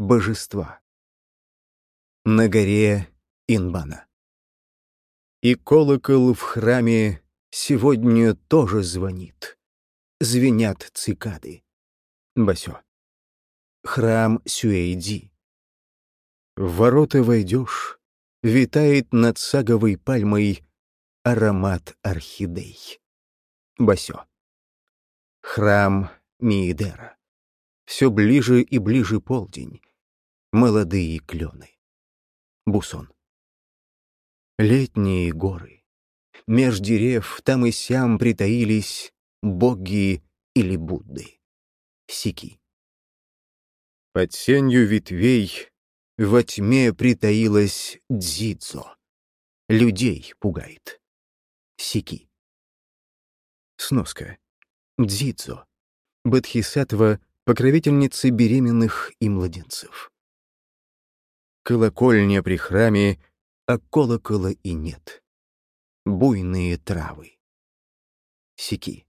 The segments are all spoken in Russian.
божества. На горе Инбана. И колокол в храме сегодня тоже звонит. Звенят цикады. Басё. Храм Сюэйди. В ворота войдешь, витает над саговой пальмой аромат орхидей. Басё. Храм Миидера. Все ближе и ближе полдень. Молодые клены. Бусон. Летние горы. Меж дерев там и сям притаились боги или Будды. Сики. Под сенью ветвей во тьме притаилась Дзидзо. Людей пугает. Сики. Сноска. Дзидзо. Бодхисаттва, покровительница беременных и младенцев. Колокольня при храме, а колокола и нет. Буйные травы. Сики.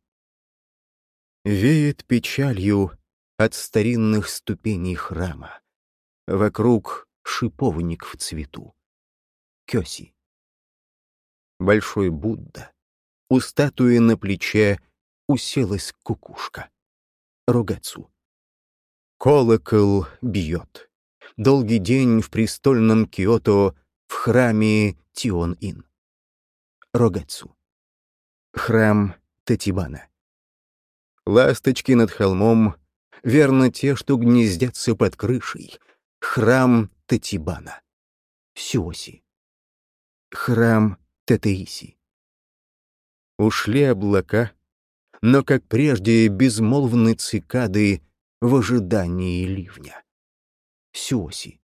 Веет печалью от старинных ступеней храма. Вокруг шиповник в цвету. Кёси. Большой Будда. У статуи на плече уселась кукушка. Рогацу. Колокол бьет. Долгий день в престольном Киото в храме Тион-Ин. Рогацу. Храм Татибана. Ласточки над холмом, верно те, что гнездятся под крышей. Храм Татибана. Сюоси. Храм Татеиси. Ушли облака, но, как прежде, безмолвны цикады в ожидании ливня. Сюоси.